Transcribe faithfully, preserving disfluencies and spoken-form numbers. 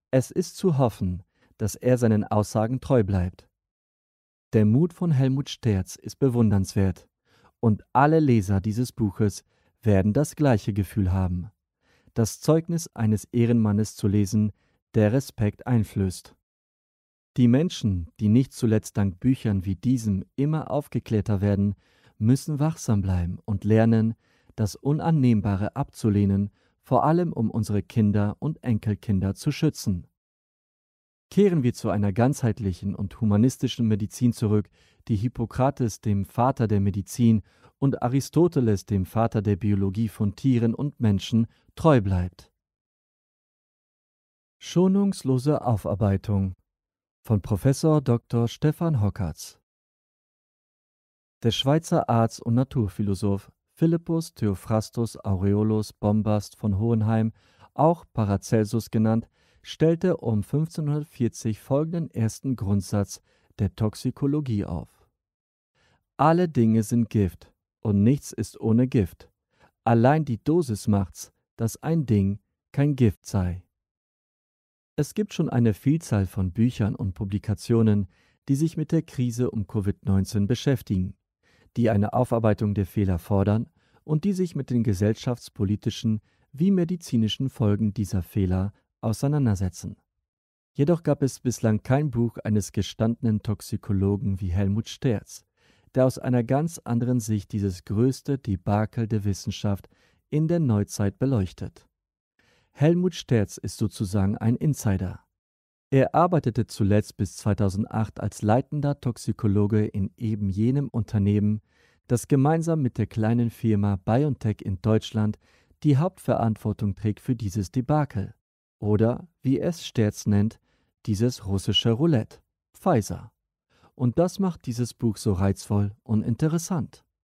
Es ist zu hoffen, dass er seinen Aussagen treu bleibt. Der Mut von Helmut Sterz ist bewundernswert, und alle Leser dieses Buches werden das gleiche Gefühl haben: das Zeugnis eines Ehrenmannes zu lesen, der Respekt einflößt. Die Menschen, die nicht zuletzt dank Büchern wie diesem immer aufgeklärter werden, müssen wachsam bleiben und lernen, das Unannehmbare abzulehnen, vor allem um unsere Kinder und Enkelkinder zu schützen. Kehren wir zu einer ganzheitlichen und humanistischen Medizin zurück, die Hippokrates, dem Vater der Medizin, und Aristoteles, dem Vater der Biologie von Tieren und Menschen, treu bleibt. Schonungslose Aufarbeitung von Professor Doktor Stefan Hockertz. Der Schweizer Arzt und Naturphilosoph Philippus Theophrastus Aureolus Bombast von Hohenheim, auch Paracelsus genannt, stellte um fünfzehnhundertvierzig folgenden ersten Grundsatz der Toxikologie auf: Alle Dinge sind Gift, und nichts ist ohne Gift. Allein die Dosis macht's, dass ein Ding kein Gift sei. Es gibt schon eine Vielzahl von Büchern und Publikationen, die sich mit der Krise um Covid neunzehn beschäftigen, die eine Aufarbeitung der Fehler fordern und die sich mit den gesellschaftspolitischen wie medizinischen Folgen dieser Fehler auseinandersetzen. Jedoch gab es bislang kein Buch eines gestandenen Toxikologen wie Helmut Sterz, der aus einer ganz anderen Sicht dieses größte Debakel der Wissenschaft in der Neuzeit beleuchtet. Helmut Sterz ist sozusagen ein Insider. Er arbeitete zuletzt bis zweitausendacht als leitender Toxikologe in eben jenem Unternehmen, das gemeinsam mit der kleinen Firma BioNTech in Deutschland die Hauptverantwortung trägt für dieses Debakel. Oder, wie es Sterz nennt, dieses russische Roulette, Pfizer. Und das macht dieses Buch so reizvoll und interessant.